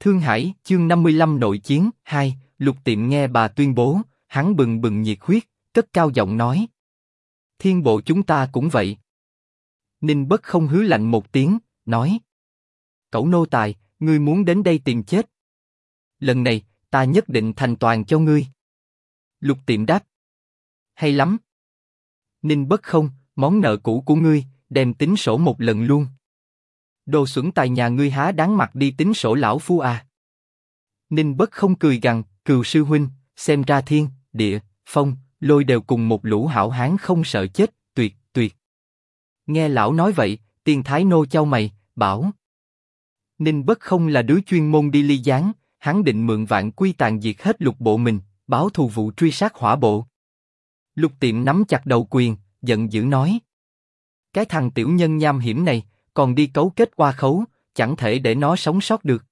Thương Hải, chương 55 nội chiến, 2, Lục Tiệm nghe bà tuyên bố, hắn bừng bừng nhiệt huyết, cất cao giọng nói. Thiên bộ chúng ta cũng vậy. Ninh Bất Không hứ lạnh một tiếng, nói. Cẩu nô tài, ngươi muốn đến đây tìm chết. Lần này, ta nhất định thành toàn cho ngươi. Lục Tiệm đáp. Hay lắm. Ninh Bất Không, món nợ cũ của ngươi, đem tính sổ một lần luôn. Đồ xuẩn tài nhà ngươi há đáng mặt đi tính sổ lão phu à? Ninh Bất Không cười gằn, Cừu sư huynh, xem ra thiên, địa, phong, lôi đều cùng một lũ hảo hán không sợ chết, tuyệt, tuyệt. Nghe lão nói vậy, Tiên Thái Nô chau mày, bảo. Ninh Bất Không là đứa chuyên môn đi ly gián, hắn định mượn Vạn Quy tàn diệt hết lục bộ mình, báo thù vụ truy sát hỏa bộ. Lục Tiệm nắm chặt đầu quyền, giận dữ nói. Cái thằng tiểu nhân nham hiểm này, còn đi cấu kết oa khấu, chẳng thể để nó sống sót được.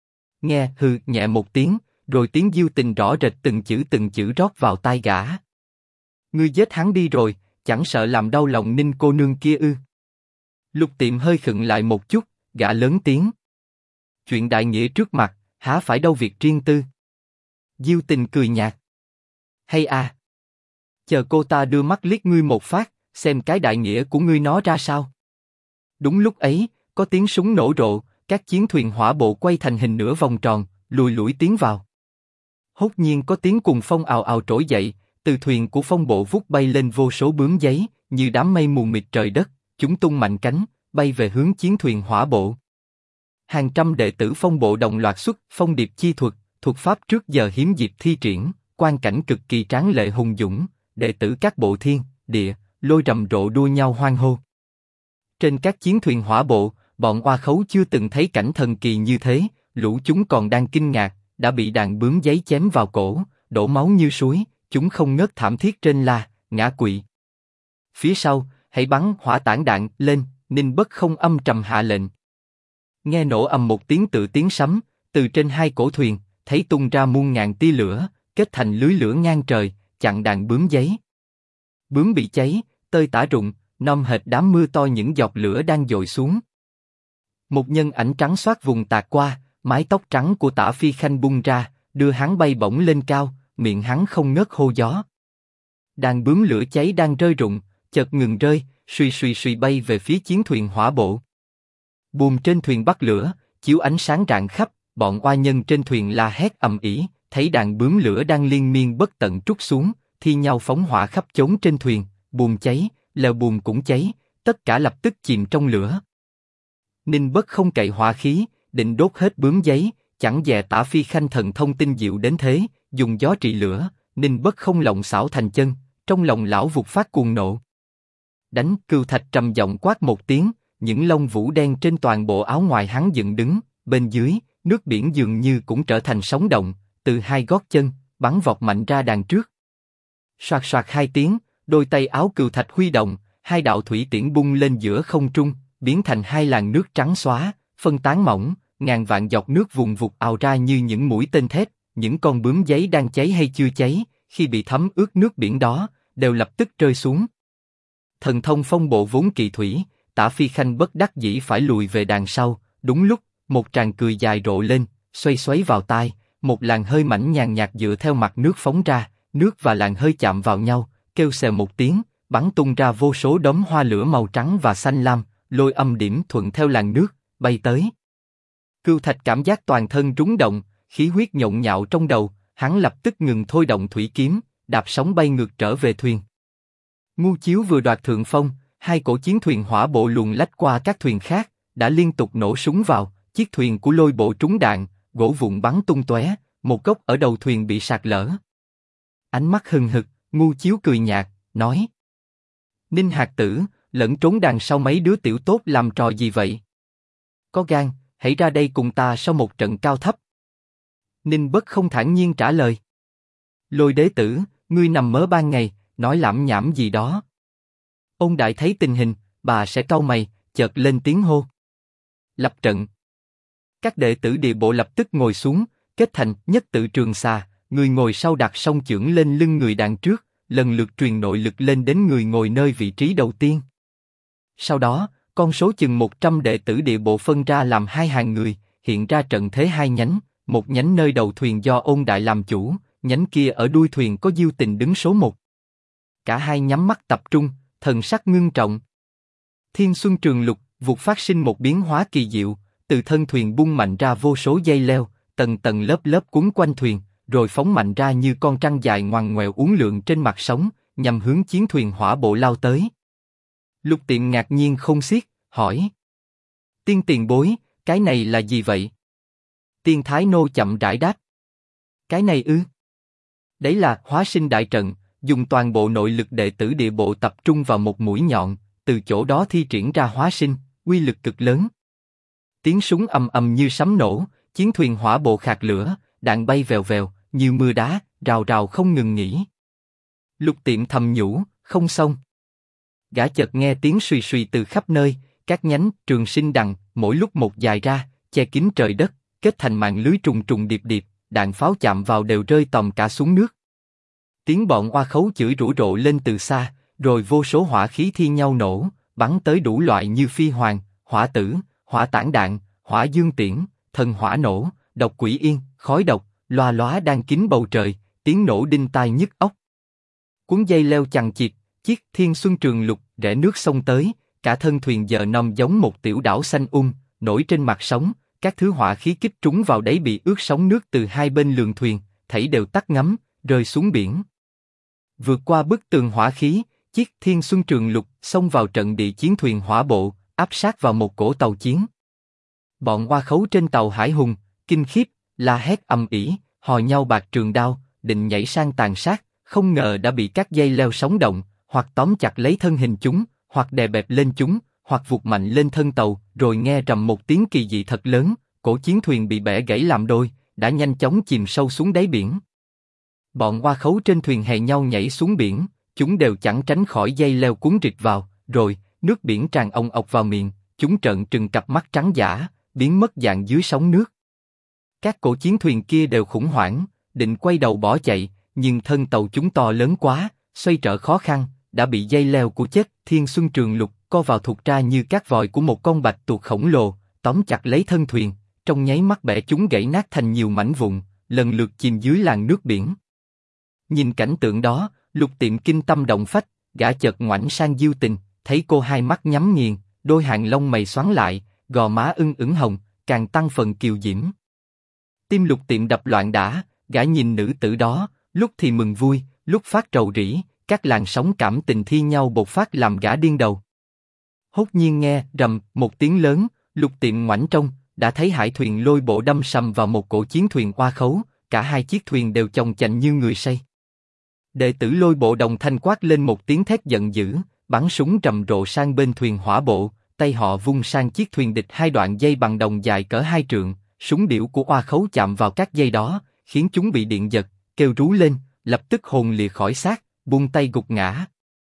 Nghe hừ nhẹ một tiếng, rồi tiếng Diêu Tình rõ rệt từng chữ rót vào tai gã. Ngươi giết hắn đi rồi, chẳng sợ làm đau lòng Ninh cô nương kia ư? Lục Tiệm hơi khựng lại một chút, gã lớn tiếng. Chuyện đại nghĩa trước mặt, há phải đâu việc riêng tư. Diêu Tình cười nhạt. Hay à? Chờ cô ta đưa mắt liếc ngươi một phát, xem cái đại nghĩa của ngươi nó ra sao. Đúng lúc ấy, có tiếng súng nổ rộ, các chiến thuyền hỏa bộ quay thành hình nửa vòng tròn, lùi lủi tiến vào. Hốt nhiên có tiếng cuồng phong ào ào trỗi dậy, từ thuyền của phong bộ vút bay lên vô số bướm giấy, như đám mây mù mịt trời đất, chúng tung mạnh cánh, bay về hướng chiến thuyền hỏa bộ. Hàng trăm đệ tử phong bộ đồng loạt xuất phong điệp chi thuật, thuật pháp trước giờ hiếm dịp thi triển, quang cảnh cực kỳ tráng lệ hùng dũng, đệ tử các bộ thiên, địa, lôi rầm rộ đua nhau hoan hô. Trên các chiến thuyền hỏa bộ, bọn oa khấu chưa từng thấy cảnh thần kỳ như thế, lũ chúng còn đang kinh ngạc, đã bị đàn bướm giấy chém vào cổ, đổ máu như suối, chúng không ngớt thảm thiết trên la, ngã quỵ. Phía sau, hãy bắn hỏa tản đạn lên, Ninh Bất Không âm trầm hạ lệnh. Nghe nổ ầm một tiếng tự tiếng sấm, từ trên hai cổ thuyền, thấy tung ra muôn ngàn tia lửa, kết thành lưới lửa ngang trời, chặn đàn bướm giấy. Bướm bị cháy, tơi tả rụng, nom hệt đám mưa to những giọt lửa đang dội xuống. Một nhân ảnh trắng xoát vùng tạt qua, mái tóc trắng của Tả Phi Khanh bung ra, đưa hắn bay bổng lên cao, miệng hắn không ngớt hô gió. Đàn bướm lửa cháy đang rơi rụng, chợt ngừng rơi, suy suy suy bay về phía chiến thuyền hỏa bộ. Buồm trên thuyền bắt lửa, chiếu ánh sáng rạng khắp, bọn oa nhân trên thuyền la hét ầm ĩ, thấy đàn bướm lửa đang liên miên bất tận trút xuống, thi nhau phóng hỏa khắp chốn trên thuyền, buồm cháy, lèo buồm cũng cháy, tất cả lập tức chìm trong lửa. Ninh Bất Không cậy hỏa khí, định đốt hết bướm giấy, chẳng dè Tả Phi Khanh thần thông tinh diệu đến thế, dùng gió trị lửa, Ninh Bất Không lộng xảo thành chân, trong lòng lão vụt phát cuồng nộ. Đánh Cừu Thạch trầm giọng quát một tiếng, những lông vũ đen trên toàn bộ áo ngoài hắn dựng đứng, bên dưới, nước biển dường như cũng trở thành sóng động, từ hai gót chân, bắn vọt mạnh ra đằng trước. Soạt soạt hai tiếng, đôi tay áo Cừu Thạch huy động, hai đạo thủy tiễn bung lên giữa không trung, biến thành hai làn nước trắng xóa, phân tán mỏng, ngàn vạn giọt nước vùng vụt ào ra như những mũi tên thép, những con bướm giấy đang cháy hay chưa cháy, khi bị thấm ướt nước biển đó, đều lập tức rơi xuống. Thần thông phong bộ vốn kỳ thủy, Tả Phi Khanh bất đắc dĩ phải lùi về đằng sau, đúng lúc, một tràng cười dài rộ lên, xoay xoáy vào tai, một làn hơi mảnh nhàn nhạt dựa theo mặt nước phóng ra, nước và làn hơi chạm vào nhau, kêu xèo một tiếng, bắn tung ra vô số đốm hoa lửa màu trắng và xanh lam, lôi âm điểm thuận theo làn nước, bay tới. Cừu Thạch cảm giác toàn thân rúng động, khí huyết nhộn nhạo trong đầu, hắn lập tức ngừng thôi động thủy kiếm, đạp sóng bay ngược trở về thuyền. Ngu Chiếu vừa đoạt thượng phong, hai cổ chiến thuyền hỏa bộ luồn lách qua các thuyền khác, đã liên tục nổ súng vào, chiếc thuyền của Lôi bộ trúng đạn, gỗ vụn bắn tung tóe, một góc ở đầu thuyền bị sạt lở. Ánh mắt hừng hực, Ngu Chiếu cười nhạt, nói: Ninh hạt tử, lẫn trốn đằng sau mấy đứa tiểu tốt làm trò gì vậy? Có gan, hãy ra đây cùng ta sau một trận cao thấp. Ninh Bất Không thản nhiên trả lời: Lôi đế tử, ngươi nằm mơ ban ngày, nói lảm nhảm gì đó. Ông đại thấy tình hình, bà sẽ cau mày, chợt lên tiếng hô: Lập trận. Các đệ tử địa bộ lập tức ngồi xuống, kết thành nhất tự trường xà, người ngồi sau đặt song chưởng lên lưng người đằng trước, lần lượt truyền nội lực lên đến người ngồi nơi vị trí đầu tiên. Sau đó, con số chừng 100 đệ tử địa bộ phân ra làm hai hàng người, hiện ra trận thế hai nhánh, một nhánh nơi đầu thuyền do Ôn Đại làm chủ, nhánh kia ở đuôi thuyền có Diêu Tình đứng số một. Cả hai nhắm mắt tập trung, thần sắc ngưng trọng. Thiên Xuân Trường Lục vụt phát sinh một biến hóa kỳ diệu, từ thân thuyền bung mạnh ra vô số dây leo, tầng tầng lớp lớp quấn quanh thuyền, rồi phóng mạnh ra như con trăng dài ngoằn ngoèo uốn lượn trên mặt sóng, nhằm hướng chiến thuyền hỏa bộ lao tới. Lục Tiệm ngạc nhiên không xiết, hỏi: Tiên tiền bối, cái này là gì vậy? Tiên Thái Nô chậm rãi đáp: Cái này ư? Đấy là hóa sinh đại trận, dùng toàn bộ nội lực đệ tử địa bộ tập trung vào một mũi nhọn, từ chỗ đó thi triển ra hóa sinh, uy lực cực lớn. Tiếng súng ầm ầm như sấm nổ, chiến thuyền hỏa bộ khạc lửa, đạn bay vèo vèo, như mưa đá, rào rào không ngừng nghỉ. Lục Tiệm thầm nhủ, không xong. Gã chợt nghe tiếng suy suy từ khắp nơi, các nhánh trường sinh đằng mỗi lúc một dài ra, che kín trời đất, kết thành mạng lưới trùng trùng điệp điệp, đạn pháo chạm vào đều rơi tòm cả xuống nước. Tiếng bọn oa khấu chửi rủa rộ lên từ xa, rồi vô số hỏa khí thi nhau nổ, bắn tới đủ loại như phi hoàng, hỏa tử, hỏa tản đạn, hỏa dương tiễn, thần hỏa nổ, độc quỷ yên, khói độc, loa lóa đang kín bầu trời, tiếng nổ đinh tai nhức óc. Cuốn dây leo chằng chịt, chiếc Thiên Xuân Trường Lục rẽ nước sông tới, cả thân thuyền giờ nằm giống một tiểu đảo xanh nổi trên mặt sóng, các thứ hỏa khí kích trúng vào đáy bị ướt sóng nước từ hai bên lường thuyền, thảy đều tắt ngấm, rơi xuống biển. Vượt qua bức tường hỏa khí, chiếc Thiên Xuân Trường Lục xông vào trận địa chiến thuyền hỏa bộ, áp sát vào một cỗ tàu chiến. Bọn oa khấu trên tàu Hải Hùng kinh khiếp, la hét ầm ĩ, hò nhau bạc trường đao, định nhảy sang tàn sát, không ngờ đã bị các dây leo sóng động, hoặc tóm chặt lấy thân hình chúng, hoặc đè bẹp lên chúng, hoặc vụt mạnh lên thân tàu, rồi nghe rầm một tiếng kỳ dị thật lớn, cổ chiến thuyền bị bẻ gãy làm đôi, đã nhanh chóng chìm sâu xuống đáy biển. Bọn oa khấu trên thuyền hẹn nhau nhảy xuống biển, chúng đều chẳng tránh khỏi dây leo cuốn rịt vào, rồi nước biển tràn ong ọc vào miệng, chúng trợn trừng cặp mắt trắng dã, biến mất dạng dưới sóng nước. Các cổ chiến thuyền kia đều khủng hoảng, định quay đầu bỏ chạy, nhưng thân tàu chúng to lớn quá, xoay trở khó khăn, đã bị dây leo của chiếc Thiên Xuân Trường Lục co vào thụt ra như các vòi của một con bạch tuộc khổng lồ, tóm chặt lấy thân thuyền, trong nháy mắt bẻ chúng gãy nát thành nhiều mảnh vụn, lần lượt chìm dưới làn nước biển. Nhìn cảnh tượng đó, Lục Tiệm kinh tâm động phách, gã chợt ngoảnh sang Diêu Tình, thấy cô hai mắt nhắm nghiền, đôi hàng lông mày xoắn lại, gò má ửng hồng, càng tăng phần kiều diễm. Tim Lục Tiệm đập loạn đả, gã nhìn nữ tử đó, lúc thì mừng vui, lúc phát rầu rĩ, các làn sóng cảm tình thi nhau bộc phát làm gã điên đầu. Hốt nhiên nghe rầm một tiếng lớn, Lục Tiệm ngoảnh trông, đã thấy hải thuyền lôi bộ đâm sầm vào một cổ chiến thuyền oa khấu, cả hai chiếc thuyền đều chồng chành như người say. Đệ tử lôi bộ đồng thanh quát lên một tiếng thét giận dữ, bắn súng rầm rộ sang bên thuyền hỏa bộ, tay họ vung sang chiếc thuyền địch hai đoạn dây bằng đồng dài cỡ 2 trượng, súng điểu của oa khấu chạm vào các dây đó, khiến chúng bị điện giật, kêu rú lên, lập tức hồn lìa khỏi xác, buông tay gục ngã.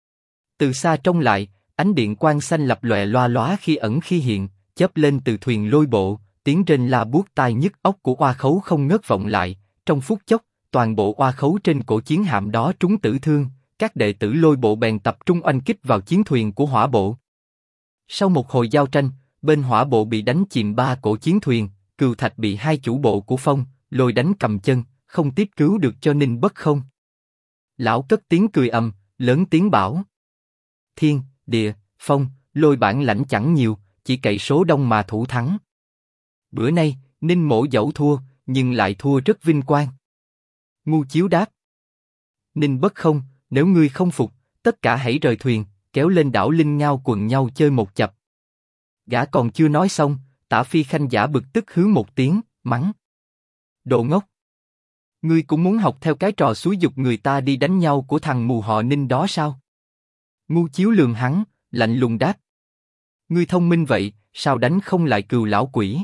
Từ xa trông lại, ánh điện quang xanh lập lòe loa lóa khi ẩn khi hiện, chớp lên từ thuyền lôi bộ, tiếng rên la buốt tai nhức óc của oa khấu không ngớt vọng lại. Trong phút chốc, toàn bộ oa khấu trên cổ chiến hạm đó trúng tử thương, các đệ tử lôi bộ bèn tập trung oanh kích vào chiến thuyền của hỏa bộ. Sau một hồi giao tranh, bên hỏa bộ bị đánh chìm 3 cổ chiến thuyền, Cừu Thạch bị hai chủ bộ của Phong, Lôi đánh cầm chân, không tiếp cứu được cho Ninh Bất Không. Lão cất tiếng cười lớn tiếng bảo: Thiên, Địa, Phong, Lôi bản lãnh chẳng nhiều, chỉ cậy số đông mà thủ thắng. Bữa nay, Ninh mỗ dẫu thua, nhưng lại thua rất vinh quang. Ngu Chiếu đáp: Ninh Bất Không, nếu ngươi không phục, tất cả hãy rời thuyền, kéo lên đảo Linh Ngao quần nhau chơi một chập. Gã còn chưa nói xong, Tả Phi Khanh giả bực tức hứ một tiếng, mắng: Đồ ngốc! Ngươi cũng muốn học theo cái trò xúi giục người ta đi đánh nhau của thằng mù họ Ninh đó sao? Ngu Chiếu lườm hắn, lạnh lùng đáp: Ngươi thông minh vậy, sao đánh không lại Cừu lão quỷ?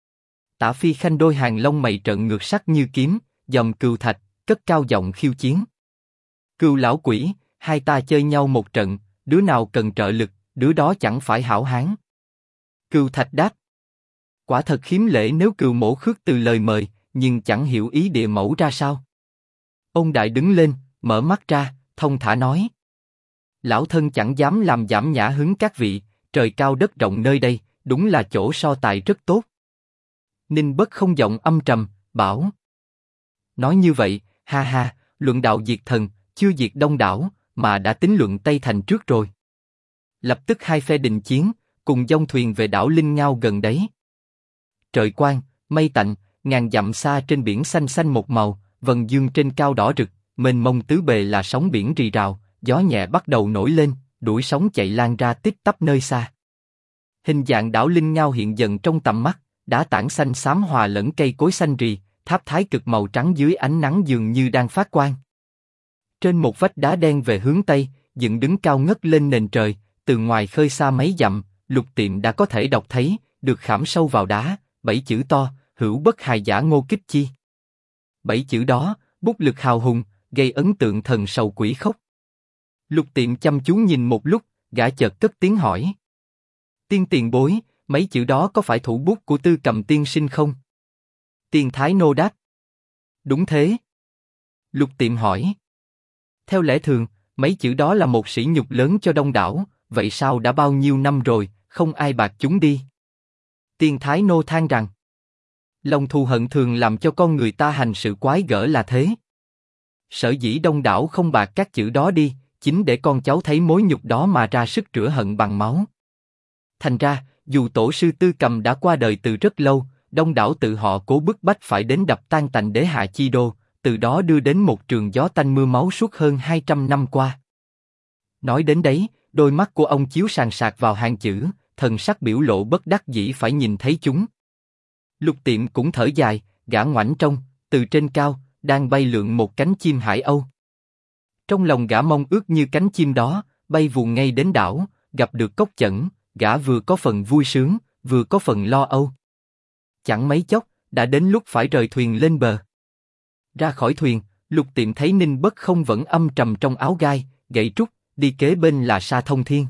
Tả Phi Khanh đôi hàng lông mày trợn ngược sắc như kiếm, dòm Cừu Thạch, cất cao giọng khiêu chiến. Cừu lão quỷ, hai ta chơi nhau một trận, đứa nào cần trợ lực, đứa đó chẳng phải hảo hán. Cừu Thạch đáp: Quả thật khiếm lễ nếu Cừu mỗ khước từ lời mời, nhưng chẳng hiểu ý địa mẫu ra sao. Ôn Đại đứng lên, mở mắt ra, thông thả nói: Lão thân chẳng dám làm giảm nhã hứng các vị, trời cao đất rộng nơi đây, đúng là chỗ so tài rất tốt. Ninh Bất Không giọng âm trầm, bảo. Nói như vậy, ha ha, luận đạo diệt thần, chưa diệt Đông đảo, mà đã tính luận Tây Thành trước rồi. Lập tức hai phe đình chiến, cùng dông thuyền về đảo Linh Ngao gần đấy. Trời quang, mây tạnh, ngàn dặm xa trên biển xanh xanh một màu, vầng dương trên cao đỏ rực, mênh mông tứ bề là sóng biển rì rào, gió nhẹ bắt đầu nổi lên, đuổi sóng chạy lan ra tít tắp nơi xa. Hình dạng đảo Linh Ngao hiện dần trong tầm mắt, đá tảng xanh xám hòa lẫn cây cối xanh rì, tháp thái cực màu trắng dưới ánh nắng dường như đang phát quang. Trên một vách đá đen về hướng tây, dựng đứng cao ngất lên nền trời, từ ngoài khơi xa mấy dặm, Lục Tiệm đã có thể đọc thấy, được khảm sâu vào đá, 7 chữ to, hữu bất hài giả ngô kích chi. 7 chữ đó, bút lực hào hùng, gây ấn tượng thần sầu quỷ khốc. Lục Tiệm chăm chú nhìn một lúc, gã chợt cất tiếng hỏi. Tiên tiền bối, mấy chữ đó có phải thủ bút của Tư Cầm tiên sinh không? Tiên Thái Nô đáp. Đúng thế. Lục Tiệm hỏi. Theo lẽ thường, mấy chữ đó là một sỉ nhục lớn cho Đông đảo, vậy sao đã bao nhiêu năm rồi, không ai bạc chúng đi? Tiên Thái Nô than rằng. Lòng thù hận thường làm cho con người ta hành sự quái gở là thế. Sở dĩ Đông đảo không bạc các chữ đó đi, chính để con cháu thấy mối nhục đó mà ra sức rửa hận bằng máu. Thành ra, dù tổ sư Tư Cầm đã qua đời từ rất lâu, Đông đảo tự họ cố bức bách phải đến đập tan tành đế hạ chi đô, từ đó đưa đến một trường gió tanh mưa máu suốt hơn 200 năm qua. Nói đến đấy, đôi mắt của ông chiếu sàn sạc vào hàng chữ, thần sắc biểu lộ bất đắc dĩ phải nhìn thấy chúng. Lục Tiệm cũng thở dài, gã ngoảnh trông, từ trên cao, đang bay lượn một cánh chim hải âu. Trong lòng gã mong ước như cánh chim đó, bay vuông ngay đến đảo, gặp được Cốc Chẩn, gã vừa có phần vui sướng, vừa có phần lo âu. Chẳng mấy chốc, đã đến lúc phải rời thuyền lên bờ. Ra khỏi thuyền, Lục Tiệm thấy Ninh Bất Không vẫn âm trầm trong áo gai, gậy trúc, đi kế bên là Sa Thông Thiên.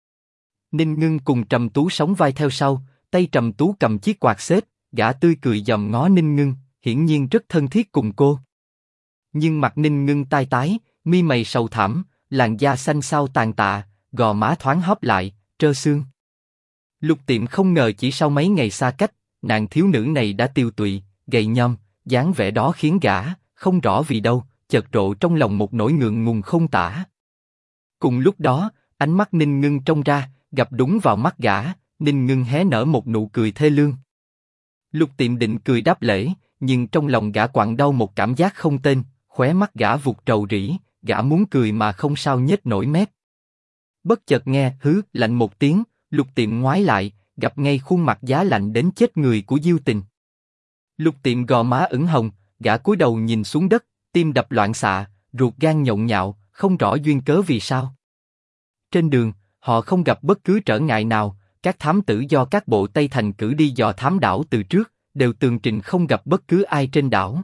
Ninh Ngưng cùng Trầm Tú sóng vai theo sau, tay Trầm Tú cầm chiếc quạt xếp, gã tươi cười dòm ngó Ninh Ngưng, hiển nhiên rất thân thiết cùng cô. Nhưng mặt Ninh Ngưng tai tái, mi mày sầu thảm, làn da xanh xao tàn tạ, gò má thoáng hóp lại, trơ xương. Lục Tiệm không ngờ chỉ sau mấy ngày xa cách, nàng thiếu nữ này đã tiêu tụy, gầy nhom, dáng vẻ đó khiến gã không rõ vì đâu, chợt rộ trong lòng một nỗi ngượng ngùng không tả. Cùng lúc đó, ánh mắt Ninh Ngưng trông ra, gặp đúng vào mắt gã, Ninh Ngưng hé nở một nụ cười thê lương. Lục Tiệm định cười đáp lễ, nhưng trong lòng gã quặn đau một cảm giác không tên, khóe mắt gã vụt trầu rĩ, gã muốn cười mà không sao nhếch nổi mép. Bất chợt nghe hứ lạnh một tiếng, Lục Tiệm ngoái lại, gặp ngay khuôn mặt giá lạnh đến chết người của Diêu Tình. Lục Tiệm gò má ửng hồng, gã cúi đầu nhìn xuống đất, tim đập loạn xạ, ruột gan nhộn nhạo, không rõ duyên cớ vì sao. Trên đường, họ không gặp bất cứ trở ngại nào, các thám tử do các bộ Tây Thành cử đi dò thám đảo từ trước, đều tường trình không gặp bất cứ ai trên đảo.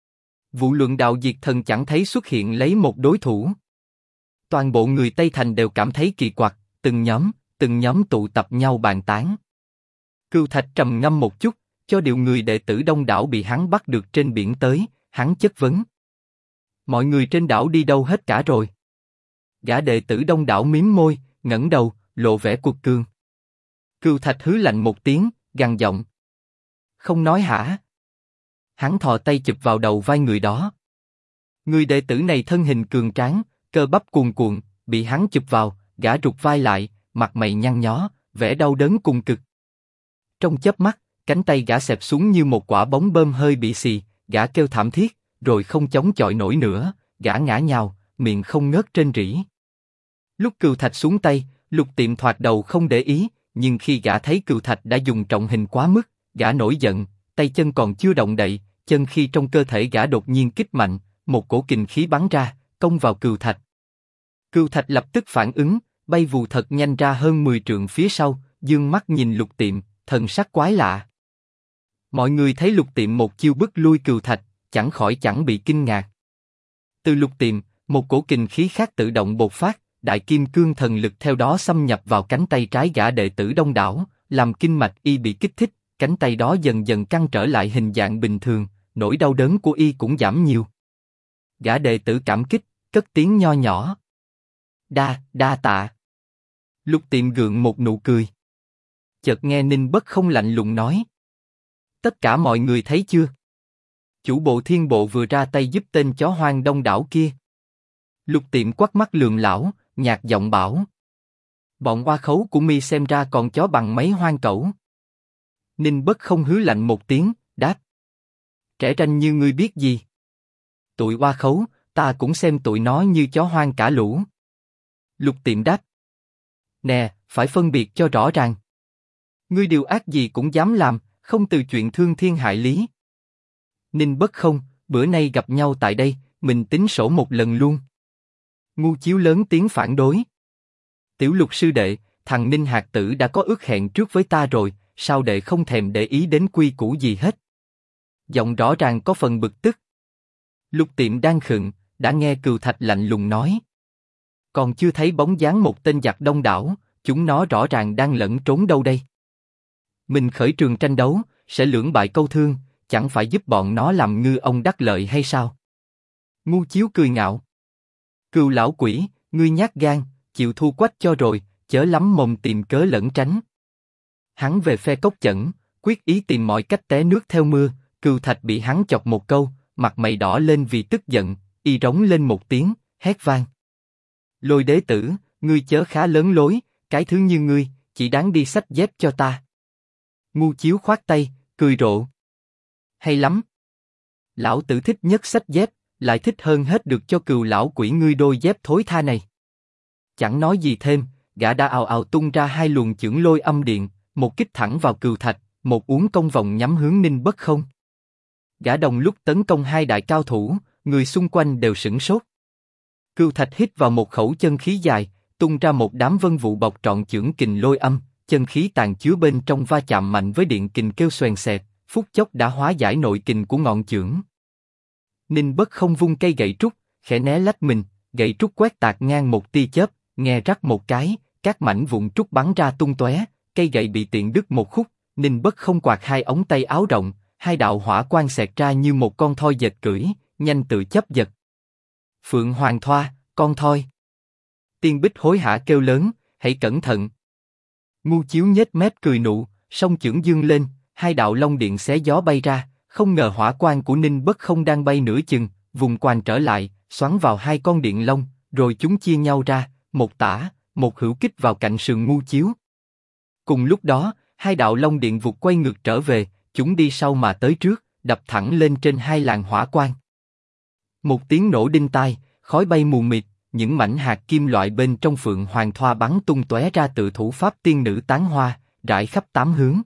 Vụ luận đạo diệt thần chẳng thấy xuất hiện lấy một đối thủ. Toàn bộ người Tây Thành đều cảm thấy kỳ quặc, từng nhóm tụ tập nhau bàn tán. Cưu Thạch trầm ngâm một chút, cho điệu người đệ tử Đông đảo bị hắn bắt được trên biển tới, hắn chất vấn. Mọi người trên đảo đi đâu hết cả rồi? Gã đệ tử Đông đảo mím môi, ngẩng đầu, lộ vẻ cuột cường. Cưu Thạch hứ lạnh một tiếng, gằn giọng. Không nói hả? Hắn thò tay chụp vào đầu vai người đó. Người đệ tử này thân hình cường tráng, cơ bắp cuồn cuộn, bị hắn chụp vào, gã rụt vai lại, mặt mày nhăn nhó, vẻ đau đớn cùng cực. Trong chớp mắt, cánh tay gã xẹp xuống như một quả bóng bơm hơi bị xì, gã kêu thảm thiết, rồi không chống chọi nổi nữa, gã ngã nhào, miệng không ngớt rên rỉ. Lúc Cưu Thạch xuống tay, Lục Tiệm thoạt đầu không để ý, nhưng khi gã thấy Cưu Thạch đã dùng trọng hình quá mức, gã nổi giận, tay chân còn chưa động đậy, chân khi trong cơ thể gã đột nhiên kích mạnh, một cổ kình khí bắn ra, công vào Cưu Thạch. Cưu Thạch lập tức phản ứng, bay vù thật nhanh ra hơn 10 trượng phía sau, dương mắt nhìn Lục Tiệm, thần sắc quái lạ. Mọi người thấy Lục Tiệm một chiêu bức lui Cưu Thạch, chẳng khỏi chẳng bị kinh ngạc. Từ Lục Tiệm, một cổ kình khí khác tự động bộc phát, đại kim cương thần lực theo đó xâm nhập vào cánh tay trái gã đệ tử Đông đảo, làm kinh mạch y bị kích thích, cánh tay đó dần dần căng trở lại hình dạng bình thường, nỗi đau đớn của y cũng giảm nhiều. Gã đệ tử cảm kích, cất tiếng nho nhỏ. Đa tạ. Lục Tiệm gượng một nụ cười. Chợt nghe Ninh Bất Không lạnh lùng nói. Tất cả mọi người thấy chưa? Chủ bộ Thiên Bộ vừa ra tay giúp tên chó hoang đông đảo kia. Lục Tiệm quắt mắt lườm lão, nhạt giọng bảo. Bọn oa khấu của mi xem ra còn chó bằng mấy hoang cẩu. Ninh Bất Không hứ lạnh một tiếng, đáp. Trẻ ranh như ngươi biết gì? Tụi oa khấu, ta cũng xem tụi nó như chó hoang cả lũ. Lục Tiệm đáp. Nè, phải phân biệt cho rõ ràng. Ngươi điều ác gì cũng dám làm, không từ chuyện thương thiên hại lý. Ninh Bất Không, bữa nay gặp nhau tại đây, mình tính sổ một lần luôn. Ngu Chiếu lớn tiếng phản đối. Tiểu Lục sư đệ, thằng Ninh Hạt Tử đã có ước hẹn trước với ta rồi, sao đệ không thèm để ý đến quy củ gì hết? Giọng rõ ràng có phần bực tức. Lục Tiệm đang khựng, đã nghe Cừu Thạch lạnh lùng nói. Còn chưa thấy bóng dáng một tên giặc đông đảo, chúng nó rõ ràng đang lẫn trốn đâu đây? Mình khởi trường tranh đấu, sẽ lưỡng bại câu thương, chẳng phải giúp bọn nó làm ngư ông đắc lợi hay sao? Ngu Chiếu cười ngạo. Cừu lão quỷ, ngươi nhát gan, chịu thu quách cho rồi, chớ lắm mồm tìm cớ lẩn tránh. Hắn về phe Cốc Chẩn, quyết ý tìm mọi cách té nước theo mưa. Cừu Thạch bị hắn chọc một câu, mặt mày đỏ lên vì tức giận, y rống lên một tiếng, hét vang. Lôi đế tử, ngươi chớ khá lớn lối, cái thứ như ngươi, chỉ đáng đi xách dép cho ta. Ngu Chiếu khoát tay, cười rộ. Hay lắm. Lão tử thích nhất xách dép, lại thích hơn hết được cho cừu lão quỷ ngươi đôi dép thối tha này. Chẳng nói gì thêm, gã đã ào ào tung ra hai luồng chưởng lôi âm điện, một kích thẳng vào Cừu Thạch, một uốn cong vòng nhắm hướng Ninh Bất Không. Gã đồng lúc tấn công hai đại cao thủ, người xung quanh đều sửng sốt. Cừu Thạch hít vào một khẩu chân khí dài, tung ra một đám vân vụ bọc trọn chưởng kình lôi âm, chân khí tàn chứa bên trong va chạm mạnh với điện kình kêu xoèn xẹt, phút chốc đã hóa giải nội kình của ngọn chưởng. Ninh Bất Không vung cây gậy trúc, khẽ né lách mình, gậy trúc quét tạt ngang một tia chớp, nghe rắc một cái, các mảnh vụn trúc bắn ra tung tóe, cây gậy bị tiện đứt một khúc. Ninh Bất Không quạt hai ống tay áo rộng, hai đạo hỏa quang xẹt ra như một con thoi dệt cưỡi, nhanh tự chấp giật. Phượng Hoàng Thoa, con thoi. Tiên Bích hối hả kêu lớn, hãy cẩn thận. Ngu Chiếu nhếch mép cười nụ, song chưởng dương lên, hai đạo long điện xé gió bay ra, không ngờ hỏa quang của Ninh Bất Không đang bay nửa chừng, vùng quanh trở lại, xoắn vào hai con điện long, rồi chúng chia nhau ra, một tả, một hữu kích vào cạnh sườn Ngu Chiếu. Cùng lúc đó, hai đạo long điện vụt quay ngược trở về, chúng đi sau mà tới trước, đập thẳng lên trên hai làn hỏa quang. Một tiếng nổ đinh tai, khói bay mù mịt, những mảnh hạt kim loại bên trong Phượng Hoàng Thoa bắn tung tóe ra tự thủ pháp tiên nữ tán hoa, rải khắp tám hướng.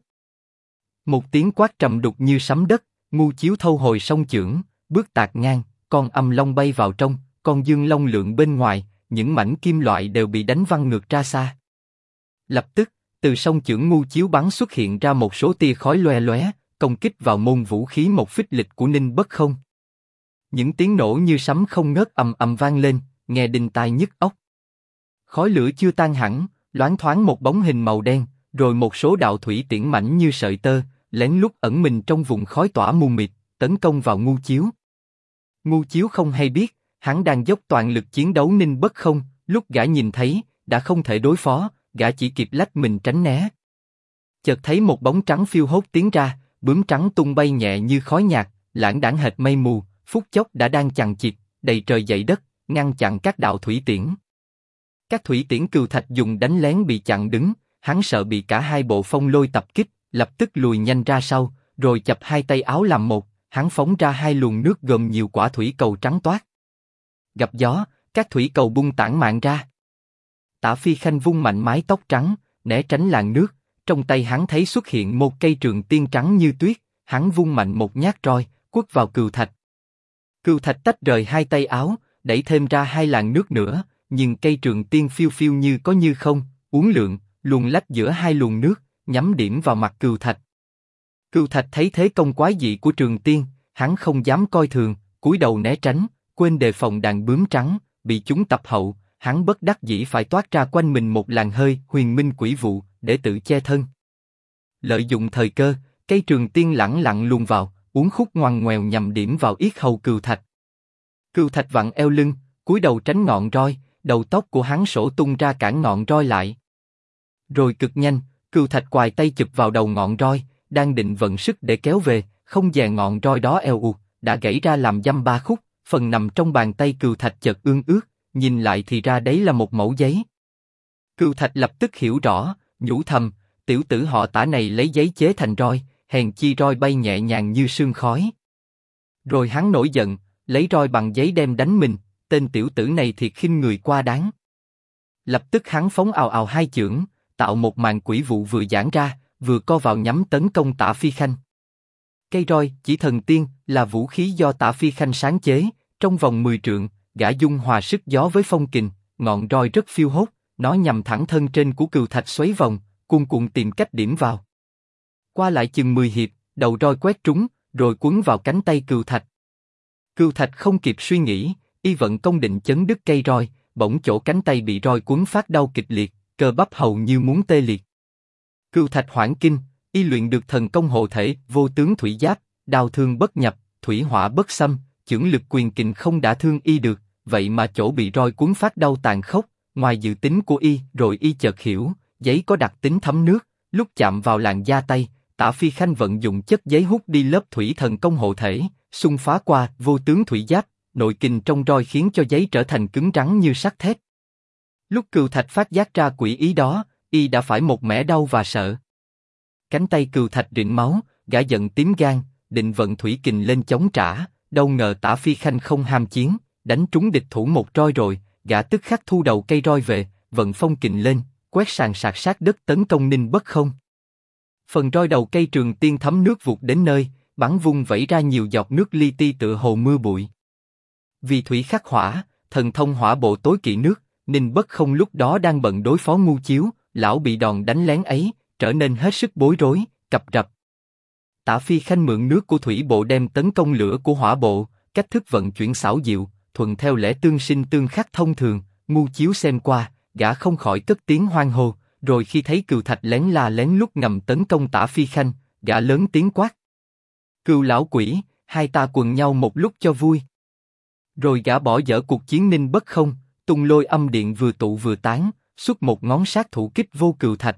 Một tiếng quát trầm đục như sấm đất, Ngu Chiếu thâu hồi song chưởng, bước tạt ngang, con âm long bay vào trong, con dương long lượn bên ngoài, những mảnh kim loại đều bị đánh văng ngược ra xa. Lập tức, từ song chưởng Ngu Chiếu bắn xuất hiện ra một số tia khói loe loé, công kích vào môn vũ khí một phích lịch của Ninh Bất Không. Những tiếng nổ như sấm không ngớt ầm ầm vang lên, nghe đinh tai nhức óc. Khói lửa chưa tan hẳn, loáng thoáng một bóng hình màu đen, rồi một số đạo thủy tiễn mảnh như sợi tơ, lén lút ẩn mình trong vùng khói tỏa mù mịt, tấn công vào Ngu Chiếu. Ngu Chiếu không hay biết, hắn đang dốc toàn lực chiến đấu Ninh Bất Không, lúc gã nhìn thấy, đã không thể đối phó, gã chỉ kịp lách mình tránh né. Chợt thấy một bóng trắng phiêu hốt tiến ra, bướm trắng tung bay nhẹ như khói nhạt, lãng đãng hệt mây mù, phút chốc đã đang chằng chịt, đầy trời dậy đất, ngăn chặn các đạo thủy tiễn. Các thủy tiễn Cừu Thạch dùng đánh lén bị chặn đứng, hắn sợ bị cả hai bộ phong lôi tập kích, lập tức lùi nhanh ra sau, rồi chập hai tay áo làm một, hắn phóng ra hai luồng nước gồm nhiều quả thủy cầu trắng toát. Gặp gió, các thủy cầu bung tản mạn ra. Tả Phi Khanh vung mạnh mái tóc trắng, né tránh làn nước, trong tay hắn thấy xuất hiện một cây trường tiên trắng như tuyết, hắn vung mạnh một nhát roi, quất vào Cừu Thạch. Cừu Thạch tách rời hai tay áo, đẩy thêm ra hai làn nước nữa, nhưng cây trường tiên phiêu phiêu như có như không, uốn lượn, luồn lách giữa hai luồng nước, nhắm điểm vào mặt Cừu Thạch. Cừu Thạch thấy thế công quái dị của trường tiên, hắn không dám coi thường, cúi đầu né tránh, quên đề phòng đàn bướm trắng, bị chúng tập hậu, hắn bất đắc dĩ phải toát ra quanh mình một làn hơi huyền minh quỷ vụ để tự che thân. Lợi dụng thời cơ, cây trường tiên lẳng lặng luồn vào, uốn khúc ngoằn ngoèo nhằm điểm vào yết hầu Cừu Thạch. Cừu Thạch vặn eo lưng, cúi đầu tránh ngọn roi, đầu tóc của hắn sổ tung ra cản ngọn roi lại. Rồi cực nhanh, Cừu Thạch quài tay chụp vào đầu ngọn roi, đang định vận sức để kéo về, không dè ngọn roi đó eo uột, đã gãy ra làm dăm ba khúc, phần nằm trong bàn tay Cừu Thạch chợt ương ướt, nhìn lại thì ra đấy là một mẩu giấy. Cừu Thạch lập tức hiểu rõ, nhủ thầm, tiểu tử họ Tả này lấy giấy chế thành roi, hèn chi roi bay nhẹ nhàng như sương khói. Rồi hắn nổi giận, lấy roi bằng giấy đem đánh mình, tên tiểu tử này thiệt khinh người quá đáng. Lập tức hắn phóng ào ào hai chưởng, tạo một màn quỷ vụ vừa giãn ra, vừa co vào nhắm tấn công Tả Phi Khanh. Cây roi, chỉ thần tiên, là vũ khí do Tả Phi Khanh sáng chế, trong vòng 10 trượng, gã dung hòa sức gió với phong kình, ngọn roi rất phiêu hốt, nó nhằm thẳng thân trên của Cừu Thạch xoáy vòng, cuồn cuộn tìm cách điểm vào. Qua lại chừng 10 hiệp, đầu roi quét trúng, rồi quấn vào cánh tay Cừu Thạch. Cừu Thạch không kịp suy nghĩ, y vận công định chấn đứt cây roi, bỗng chỗ cánh tay bị roi quấn phát đau kịch liệt, cơ bắp hầu như muốn tê liệt. Cừu Thạch hoảng kinh, y luyện được thần công hộ thể, vô tướng thủy giáp, đao thương bất nhập, thủy hỏa bất xâm, chưởng lực quyền kình không đả thương y được, vậy mà chỗ bị roi quấn phát đau tàn khốc, ngoài dự tính của y, rồi y chợt hiểu, giấy có đặc tính thấm nước, lúc chạm vào làn da tay, Tả Phi Khanh vận dụng chất giấy hút đi lớp thủy thần công hộ thể, xung phá qua vô tướng thủy giáp, nội kình trong roi khiến cho giấy trở thành cứng rắn như sắt thép. Lúc Cừu Thạch phát giác ra quỷ ý đó, y đã phải một mẻ đau và sợ. Cánh tay Cừu Thạch rịn máu, gã giận tím gan, định vận thủy kình lên chống trả, đâu ngờ Tả Phi Khanh không ham chiến, đánh trúng địch thủ một roi rồi, gã tức khắc thu đầu cây roi về, vận phong kình lên, quét sàn sạt sát đất tấn công Ninh Bất Không. Phần roi đầu cây trường tiên thấm nước vụt đến nơi, bắn vung vẩy ra nhiều giọt nước li ti tựa hồ mưa bụi. Vì thủy khắc hỏa, thần thông hỏa bộ tối kỵ nước, Ninh Bất Không lúc đó đang bận đối phó Ngu Chiếu, lão bị đòn đánh lén ấy, trở nên hết sức bối rối, cập rập. Tả Phi Khanh mượn nước của thủy bộ đem tấn công lửa của hỏa bộ, cách thức vận chuyển xảo diệu, thuận theo lẽ tương sinh tương khắc thông thường. Ngu Chiếu xem qua, gã không khỏi cất tiếng hoan hô, rồi khi thấy Cừu Thạch lén la lén lút ngầm tấn công Tả Phi Khanh, gã lớn tiếng quát: Cừu lão quỷ, hai ta quần nhau một lúc cho vui. Rồi gã bỏ dở cuộc chiến Ninh Bất Không, tung lôi âm điện vừa tụ vừa tán, xuất một ngón sát thủ kích vô Cừu Thạch.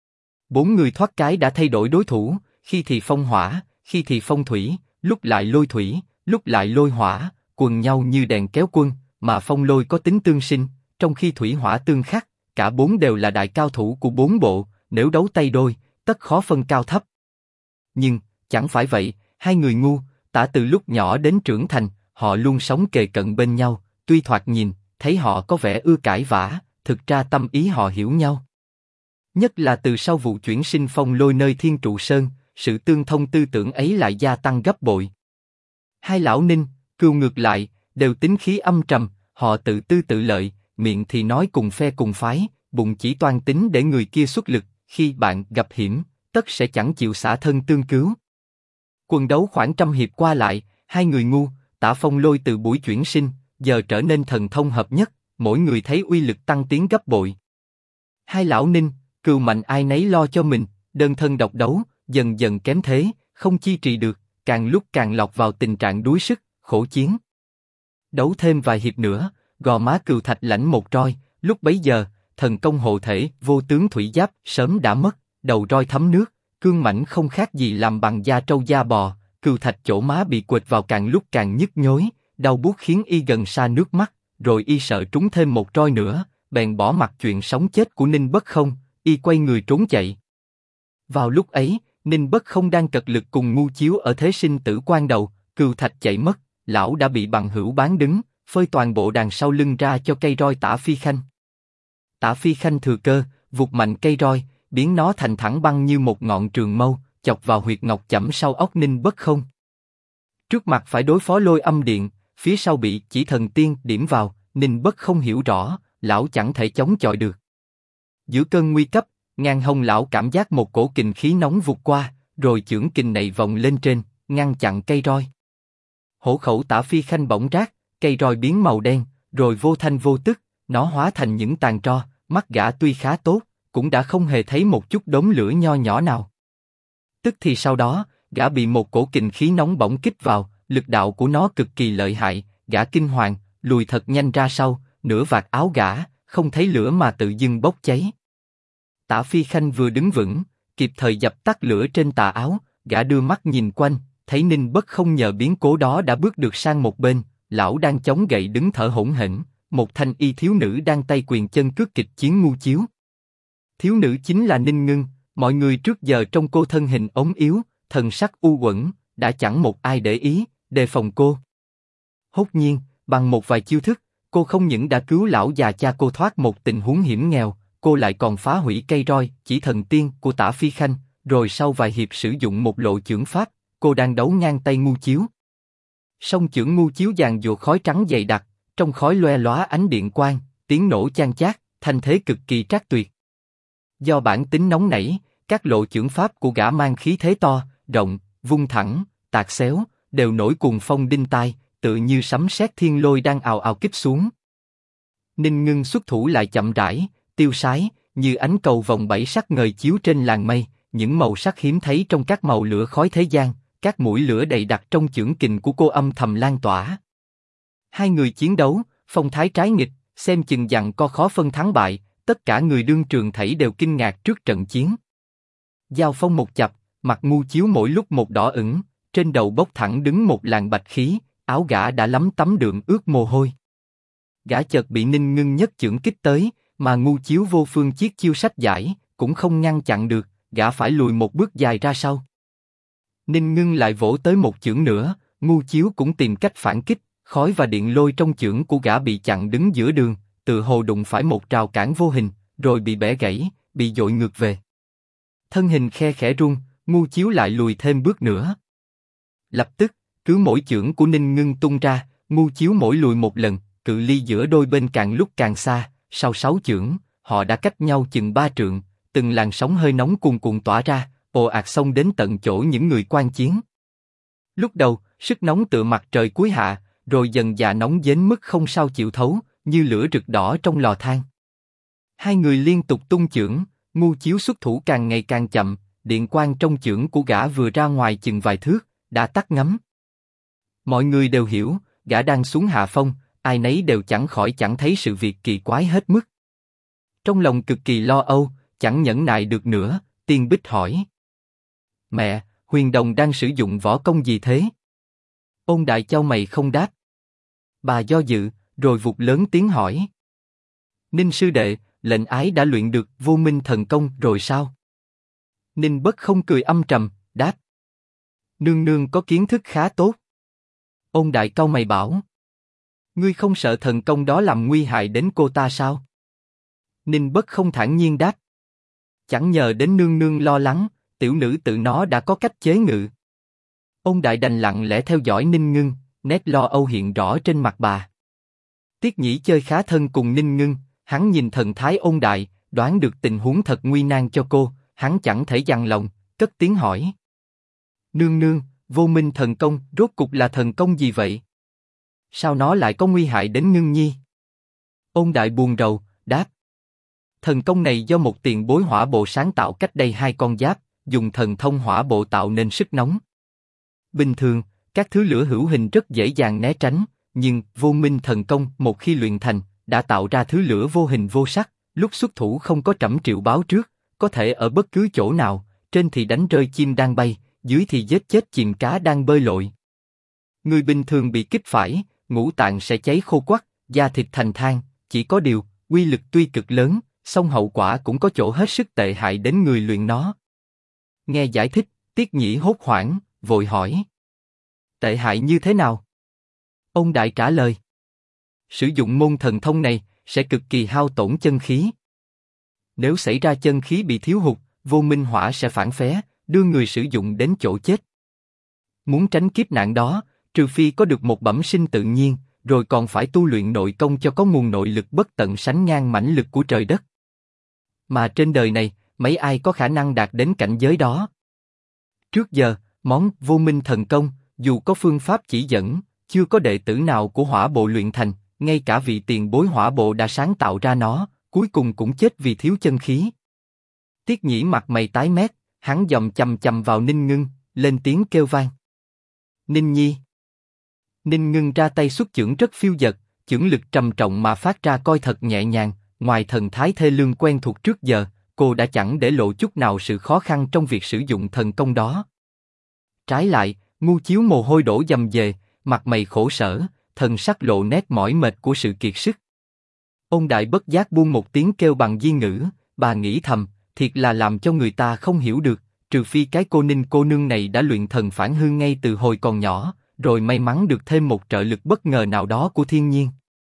Bốn người thoát cái đã thay đổi đối thủ, khi thì phong hỏa, khi thì phong thủy, lúc lại lôi thủy, lúc lại lôi hỏa, quần nhau như đèn kéo quân, mà phong lôi có tính tương sinh, trong khi thủy hỏa tương khắc, cả bốn đều là đại cao thủ của bốn bộ, nếu đấu tay đôi, tất khó phân cao thấp. Nhưng, chẳng phải vậy, hai người ngu, Tả từ lúc nhỏ đến trưởng thành, họ luôn sống kề cận bên nhau, tuy thoạt nhìn, thấy họ có vẻ ưa cãi vã, thực ra tâm ý họ hiểu nhau. Nhất là từ sau vụ chuyển sinh phong lôi nơi Thiên Trụ Sơn, sự tương thông tư tưởng ấy lại gia tăng gấp bội. Hai lão Ninh, Cừu ngược lại, đều tính khí âm trầm, họ tự tư tự lợi, miệng thì nói cùng phe cùng phái, bụng chỉ toan tính để người kia xuất lực, khi bạn gặp hiểm, tất sẽ chẳng chịu xả thân tương cứu. Quần đấu khoảng trăm hiệp qua lại, hai người ngu, Tả Phong Lôi từ buổi chuyển sinh, giờ trở nên thần thông hợp nhất, mỗi người thấy uy lực tăng tiến gấp bội. Hai lão Ninh, Cừu mạnh ai nấy lo cho mình, đơn thân độc đấu, dần dần kém thế, không chi trì được, càng lúc càng lọt vào tình trạng đuối sức, khổ chiến. Đấu thêm vài hiệp nữa, gò má Cừu Thạch lãnh một roi, lúc bấy giờ, thần công hộ thể, vô tướng thủy giáp sớm đã mất, đầu roi thấm nước, cương mảnh không khác gì làm bằng da trâu da bò, Cừu Thạch chỗ má bị quệt vào càng lúc càng nhức nhối, đau buốt khiến y gần xa nước mắt, rồi y sợ trúng thêm một roi nữa, bèn bỏ mặc chuyện sống chết của Ninh Bất Không, y quay người trốn chạy. Vào lúc ấy, Ninh Bất Không đang cật lực cùng Ngu Chiếu ở thế sinh tử quan đầu, Cừu Thạch chạy mất, lão đã bị bằng hữu bán đứng, phơi toàn bộ đằng sau lưng ra cho cây roi Tả Phi Khanh. Tả Phi Khanh thừa cơ, vụt mạnh cây roi, biến nó thành thẳng băng như một ngọn trường mâu, chọc vào huyệt ngọc chẩm sau óc Ninh Bất Không. Trước mặt phải đối phó lôi âm điện, phía sau bị chỉ thần tiên điểm vào, Ninh Bất Không hiểu rõ, lão chẳng thể chống chọi được. Giữa cơn nguy cấp, ngang hông lão cảm giác một cổ kình khí nóng vụt qua, rồi chưởng kình này vòng lên trên, ngăn chặn cây roi. Hổ khẩu Tả Phi Khanh bỗng rát, cây roi biến màu đen, rồi vô thanh vô tức, nó hóa thành những tàn tro. Mắt gã tuy khá tốt, cũng đã không hề thấy một chút đốm lửa nho nhỏ nào. Tức thì sau đó, gã bị một cổ kình khí nóng bỏng kích vào, lực đạo của nó cực kỳ lợi hại, gã kinh hoàng, lùi thật nhanh ra sau, nửa vạt áo gã, không thấy lửa mà tự dưng bốc cháy. Tả Phi Khanh vừa đứng vững, kịp thời dập tắt lửa trên tà áo, gã đưa mắt nhìn quanh, thấy Ninh Bất không nhờ biến cố đó đã bước được sang một bên, lão đang chống gậy đứng thở hổn hển, một thanh y thiếu nữ đang tay quyền chân cước kịch chiến ngu chiếu. Thiếu nữ chính là Ninh Ngưng, mọi người trước giờ trông cô thân hình ốm yếu, thần sắc u uẩn, đã chẳng một ai để ý, đề phòng cô. Hốt nhiên, bằng một vài chiêu thức, cô không những đã cứu lão già cha cô thoát một tình huống hiểm nghèo, cô lại còn phá hủy cây roi chỉ thần tiên của Tả Phi Khanh, rồi sau vài hiệp sử dụng một lộ chưởng pháp, cô đang đấu ngang tay ngu chiếu. Song chưởng ngu chiếu dàn dụa khói trắng dày đặc, trong khói loe lóa ánh điện quang, tiếng nổ chan chát, thanh thế cực kỳ trác tuyệt. Do bản tính nóng nảy, các lộ chưởng pháp của gã mang khí thế to, rộng, vung thẳng, tạt xéo, đều nổi cuồng phong đinh tai, tự như sấm sét thiên lôi đang ào ào kích xuống. Ninh Ngưng xuất thủ lại chậm rãi, tiêu sái, như ánh cầu vòng bảy sắc ngời chiếu trên làn mây, những màu sắc hiếm thấy trong các màu lửa khói thế gian, các mũi lửa đầy đặc trong chưởng kình của cô âm thầm lan tỏa. Hai người chiến đấu, phong thái trái nghịch, xem chừng giằng co khó phân thắng bại, tất cả người đương trường thảy đều kinh ngạc trước trận chiến. Giao phong một chập, mặt ngu chiếu mỗi lúc một đỏ ửng, trên đầu bốc thẳng đứng một làn bạch khí, áo gã đã lấm tấm đượm ướt mồ hôi. Gã chợt bị Ninh Ngưng nhất chưởng kích tới, mà ngu chiếu vô phương chiết chiêu sách giải, cũng không ngăn chặn được, gã phải lùi một bước dài ra sau. Ninh Ngưng lại vỗ tới một chưởng nữa, ngu chiếu cũng tìm cách phản kích, khói và điện lôi trong chưởng của gã bị chặn đứng giữa đường, tự hồ đụng phải một rào cản vô hình, rồi bị bẻ gãy, bị dội ngược về. Thân hình khe khẽ rung, ngu chiếu lại lùi thêm bước nữa. Lập tức, cứ mỗi chưởng của Ninh Ngưng tung ra, ngu chiếu mỗi lùi một lần, cự ly giữa đôi bên càng lúc càng xa. Sau 6 chưởng, họ đã cách nhau chừng 3 trượng, từng làn sóng hơi nóng cuồn cuộn tỏa ra, ồ ạt xông đến tận chỗ những người quan chiến. Lúc đầu, sức nóng tựa mặt trời cuối hạ, rồi dần dà nóng đến mức không sao chịu thấu, như lửa rực đỏ trong lò than. Hai người liên tục tung chưởng, ngu chiếu xuất thủ càng ngày càng chậm, điện quang trong chưởng của gã vừa ra ngoài chừng vài thước, đã tắt ngấm. Mọi người đều hiểu, gã đang xuống hạ phong, ai nấy đều chẳng khỏi chẳng thấy sự việc kỳ quái hết mức. Trong lòng cực kỳ lo âu, chẳng nhẫn nại được nữa, Tiên Bích hỏi: Mẹ, Huyền Đồng đang sử dụng võ công gì thế? Ôn Đại chau mày không đáp. Bà do dự, rồi vụt lớn tiếng hỏi: Ninh sư đệ, lệnh ái đã luyện được Vô Minh thần công rồi sao? Ninh Bất không cười âm trầm, đáp: Nương nương có kiến thức khá tốt. Ôn Đại cau mày bảo: Ngươi không sợ thần công đó làm nguy hại đến cô ta sao? Ninh Bất không thản nhiên đáp: Chẳng nhờ đến nương nương lo lắng, tiểu nữ tự nó đã có cách chế ngự. Ôn Đại đành lặng lẽ theo dõi Ninh Ngưng, nét lo âu hiện rõ trên mặt bà. Tiết Nhĩ chơi khá thân cùng Ninh Ngưng, hắn nhìn thần thái Ôn Đại, đoán được tình huống thật nguy nan cho cô, hắn chẳng thể dằn lòng, cất tiếng hỏi: Nương nương, Vô Minh thần công rốt cục là thần công gì vậy? Sao nó lại có nguy hại đến Ngưng nhi? Ôn Đại buồn rầu, đáp: Thần công này do một tiền bối hỏa bộ sáng tạo cách đây 2 con giáp, dùng thần thông hỏa bộ tạo nên sức nóng. Bình thường, các thứ lửa hữu hình rất dễ dàng né tránh, nhưng Vô Minh thần công một khi luyện thành, đã tạo ra thứ lửa vô hình vô sắc, lúc xuất thủ không có trẫm triệu báo trước, có thể ở bất cứ chỗ nào, trên thì đánh rơi chim đang bay, dưới thì giết chết chìm cá đang bơi lội. Người bình thường bị kích phải, ngũ tạng sẽ cháy khô quắt, da thịt thành than, chỉ có điều, uy lực tuy cực lớn, song hậu quả cũng có chỗ hết sức tệ hại đến người luyện nó. Nghe giải thích, Tiết Nhĩ hốt hoảng, vội hỏi: Tệ hại như thế nào? Ôn Đại trả lời: Sử dụng môn thần thông này, sẽ cực kỳ hao tổn chân khí. Nếu xảy ra chân khí bị thiếu hụt, Vô Minh hỏa sẽ phản phé, đưa người sử dụng đến chỗ chết. Muốn tránh kiếp nạn đó, trừ phi có được một bẩm sinh tự nhiên, rồi còn phải tu luyện nội công cho có nguồn nội lực bất tận sánh ngang mãnh lực của trời đất. Mà trên đời này, mấy ai có khả năng đạt đến cảnh giới đó? Trước giờ, món Vô Minh thần công, dù có phương pháp chỉ dẫn, chưa có đệ tử nào của hỏa bộ luyện thành, ngay cả vị tiền bối hỏa bộ đã sáng tạo ra nó, cuối cùng cũng chết vì thiếu chân khí. Tiết Nhĩ mặt mày tái mét, hắn dòm chằm chằm vào Ninh Ngưng, lên tiếng kêu vang: Ninh nhi! Ninh Ngưng ra tay xuất chưởng rất phiêu dật, chưởng lực trầm trọng mà phát ra coi thật nhẹ nhàng, ngoài thần thái thê lương quen thuộc trước giờ, cô đã chẳng để lộ chút nào sự khó khăn trong việc sử dụng thần công đó. Trái lại, Ngu Chiếu mồ hôi đổ dầm dề, mặt mày khổ sở, thần sắc lộ nét mỏi mệt của sự kiệt sức. Ôn Đại bất giác buông một tiếng kêu bằng Di ngữ, bà nghĩ thầm, thiệt là làm cho người ta không hiểu được, trừ phi cái cô Ninh cô nương này đã luyện thần phản hư ngay từ hồi còn nhỏ, rồi may mắn được thêm một trợ lực bất ngờ nào đó của thiên nhiên.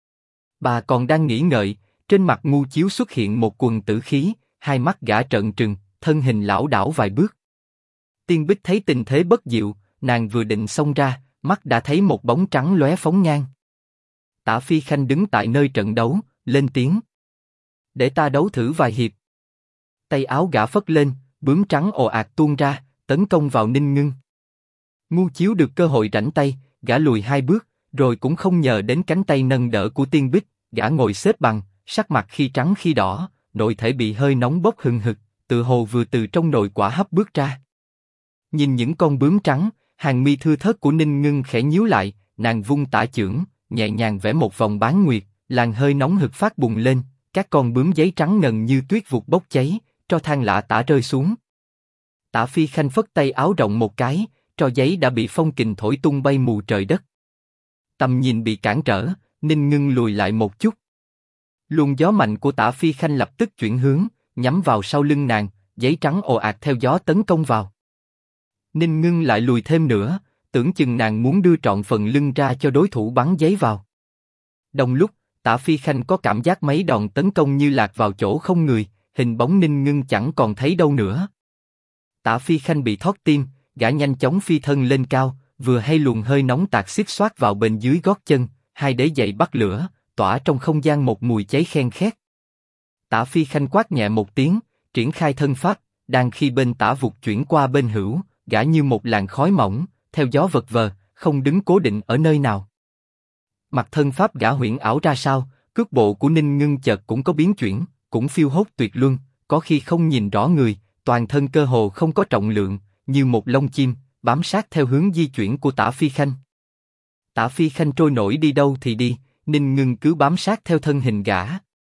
Bà còn đang nghĩ ngợi, trên mặt Ngu Chiếu xuất hiện một quầng tử khí, hai mắt gã trợn trừng, thân hình lảo đảo vài bước. Tiên Bích thấy tình thế bất diệu, nàng vừa định xông ra, mắt đã thấy một bóng trắng lóe phóng ngang. Tả Phi Khanh đứng tại nơi trận đấu, lên tiếng: "Để ta đấu thử vài hiệp." Tay áo gã phất lên, bướm trắng ồ ạt tuôn ra, tấn công vào Ninh Ngưng. Ngu Chiếu được cơ hội rảnh tay, gã lùi hai bước, rồi cũng không nhờ đến cánh tay nâng đỡ của Tiên Bích, gã ngồi xếp bằng, sắc mặt khi trắng khi đỏ, nội thể bị hơi nóng bốc hừng hực, tự hồ vừa từ trong nồi quả hấp bước ra. Nhìn những con bướm trắng, hàng mi thưa thớt của Ninh Ngưng khẽ nhíu lại, nàng vung tả chưởng, nhẹ nhàng vẽ một vòng bán nguyệt, làn hơi nóng hực phát bùng lên, các con bướm giấy trắng ngần như tuyết vụt bốc cháy, tro than lạ tả rơi xuống. Tả Phi Khanh phất tay áo rộng một cái, tro giấy đã bị phong kình thổi tung bay mù trời đất. Tầm nhìn bị cản trở, Ninh Ngưng lùi lại một chút. Luồng gió mạnh của Tả Phi Khanh lập tức chuyển hướng, nhắm vào sau lưng nàng, giấy trắng ồ ạt theo gió tấn công vào. Ninh Ngưng lại lùi thêm nữa, tưởng chừng nàng muốn đưa trọn phần lưng ra cho đối thủ bắn giấy vào. Đồng lúc, Tả Phi Khanh có cảm giác mấy đòn tấn công như lạc vào chỗ không người, hình bóng Ninh Ngưng chẳng còn thấy đâu nữa. Tả Phi Khanh bị thót tim, gã nhanh chóng phi thân lên cao, vừa hay luồng hơi nóng tạt xiết xoát vào bên dưới gót chân, hai đế giày bắt lửa, tỏa trong không gian một mùi cháy khen khét. Tả Phi Khanh quát nhẹ một tiếng, triển khai thân pháp, đang khi bên tả vụt chuyển qua bên hữu, gã như một làn khói mỏng, theo gió vật vờ, không đứng cố định ở nơi nào. Mặt thân pháp gã huyễn ảo ra sao, cước bộ của Ninh Ngưng chợt cũng có biến chuyển, cũng phiêu hốt tuyệt luân, có khi không nhìn rõ người, toàn thân cơ hồ không có trọng lượng, như một lông chim, bám sát theo hướng di chuyển của Tả Phi Khanh. Tả Phi Khanh trôi nổi đi đâu thì đi, Ninh Ngưng cứ bám sát theo thân hình gã.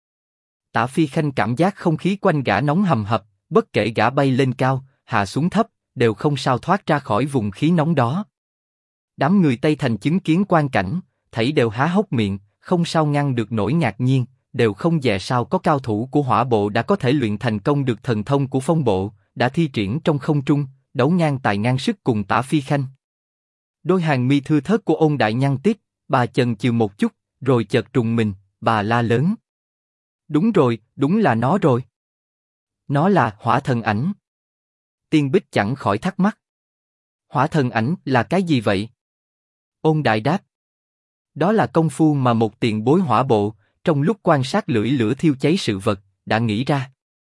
Tả Phi Khanh cảm giác không khí quanh gã nóng hầm hập, bất kể gã bay lên cao, hạ xuống thấp, đều không sao thoát ra khỏi vùng khí nóng đó. Đám người Tây Thành chứng kiến quang cảnh, thảy đều há hốc miệng, không sao ngăn được nỗi ngạc nhiên, đều không dè sao có cao thủ của hỏa bộ đã có thể luyện thành công được thần thông của phong bộ, đã thi triển trong không trung, đấu ngang tài ngang sức cùng Tả Phi Khanh. Đôi hàng mi thưa thớt của Ôn Đại nhăn tít, bà chần chừ một chút, rồi chợt trùng mình, bà la lớn: "Đúng rồi, đúng là nó rồi. Nó là Hỏa Thần Ảnh." Tiên Bích chẳng khỏi thắc mắc: "Hỏa Thần Ảnh là cái gì vậy?" Ôn Đại đáp: "Đó là công phu mà một tiền bối hỏa bộ, trong lúc quan sát lưỡi lửa thiêu cháy sự vật, đã nghĩ ra.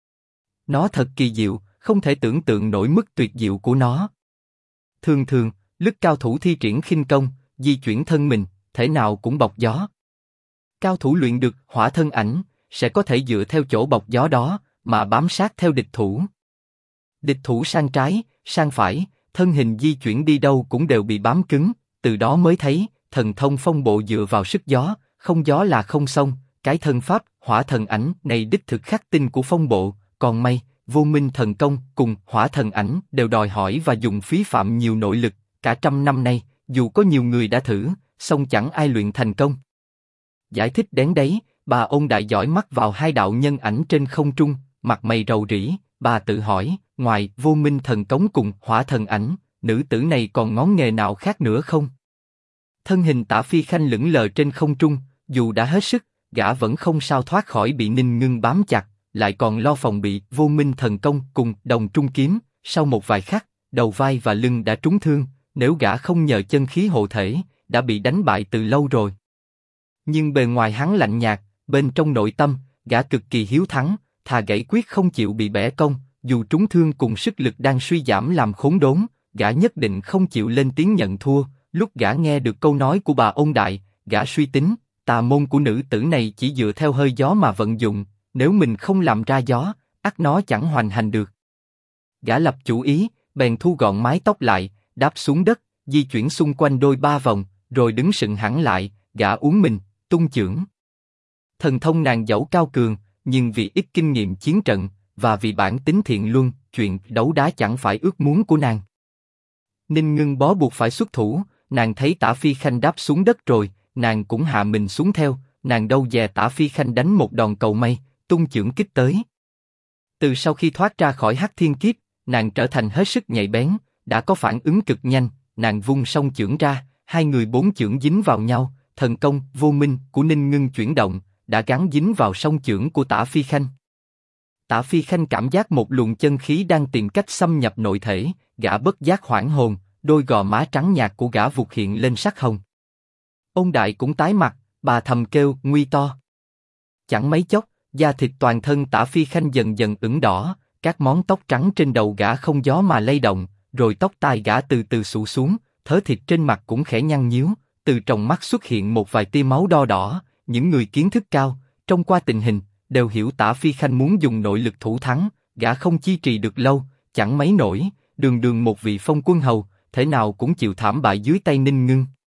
Nó thật kỳ diệu, không thể tưởng tượng nổi mức tuyệt diệu của nó. Thường thường, lúc cao thủ thi triển khinh công, di chuyển thân mình, thể nào cũng bọc gió. Cao thủ luyện được Hỏa Thân Ảnh, sẽ có thể dựa theo chỗ bọc gió đó, mà bám sát theo địch thủ. Địch thủ sang trái, sang phải, thân hình di chuyển đi đâu cũng đều bị bám cứng, từ đó mới thấy, thần thông phong bộ dựa vào sức gió, không gió là không xong, cái thân pháp Hỏa Thần Ảnh này đích thực khắc tinh của phong bộ, còn may, Vô Minh thần công cùng Hỏa Thần Ảnh đều đòi hỏi và dùng phí phạm nhiều nội lực, cả trăm năm nay, dù có nhiều người đã thử, song chẳng ai luyện thành công." Giải thích đến đấy, bà Ôn Đại dõi mắt vào hai đạo nhân ảnh trên không trung, mặt mày rầu rĩ, bà tự hỏi, ngoài Vô Minh thần công cùng Hỏa Thần Ảnh, nữ tử này còn ngón nghề nào khác nữa không? Thân hình Tả Phi Khanh lững lờ trên không trung, dù đã hết sức, gã vẫn không sao thoát khỏi bị Ninh Ngưng bám chặt, lại còn lo phòng bị Vô Minh thần công cùng Đồng Trung kiếm. Sau một vài khắc, đầu vai và lưng đã trúng thương, nếu gã không nhờ chân khí hộ thể, đã bị đánh bại từ lâu rồi. Nhưng bề ngoài hắn lạnh nhạt, bên trong nội tâm, gã cực kỳ hiếu thắng, thà gãy quyết không chịu bị bẻ cong, dù trúng thương cùng sức lực đang suy giảm làm khốn đốn, gã nhất định không chịu lên tiếng nhận thua. Lúc gã nghe được câu nói của bà Ôn Đại, gã suy tính, tà môn của nữ tử này chỉ dựa theo hơi gió mà vận dụng, nếu mình không làm ra gió, ắt nó chẳng hoành hành được. Gã lập chủ ý, bèn thu gọn mái tóc lại, đáp xuống đất, di chuyển xung quanh đôi ba vòng, rồi đứng sừng hẳn lại, gã uốn mình, tung chưởng. Thần thông nàng dẫu cao cường, nhưng vì ít kinh nghiệm chiến trận, và vì bản tính thiện luân, chuyện đấu đá chẳng phải ước muốn của nàng. Ninh Ngưng bó buộc phải xuất thủ, nàng thấy Tả Phi Khanh đáp xuống đất rồi, nàng cũng hạ mình xuống theo, nàng đâu dè Tả Phi Khanh đánh một đòn cầu mây, tung chưởng kích tới. Từ sau khi thoát ra khỏi Hắc Thiên Kiếp, nàng trở thành hết sức nhạy bén, đã có phản ứng cực nhanh, nàng vung song chưởng ra, hai người bốn chưởng dính vào nhau, thần công vô minh của Ninh Ngưng chuyển động, đã gắn dính vào song chưởng của Tả Phi Khanh. Tả Phi Khanh cảm giác một luồng chân khí đang tìm cách xâm nhập nội thể, gã bất giác hoảng hồn, đôi gò má trắng nhạt của gã vụt hiện lên sắc hồng. Ôn Đại cũng tái mặt, bà thầm kêu nguy to. Chẳng mấy chốc, da thịt toàn thân Tả Phi Khanh dần dần ửng đỏ, các món tóc trắng trên đầu gã không gió mà lay động, rồi tóc tai gã từ từ xụ xuống, thớ thịt trên mặt cũng khẽ nhăn nhíu, từ trong mắt xuất hiện một vài tia máu đo đỏ. Những người kiến thức cao, trông qua tình hình, đều hiểu Tả Phi Khanh muốn dùng nội lực thủ thắng, gã không chi trì được lâu, chẳng mấy nổi, đường đường một vị phong quân hầu, thể nào cũng chịu thảm bại dưới tay Ninh Ngưng.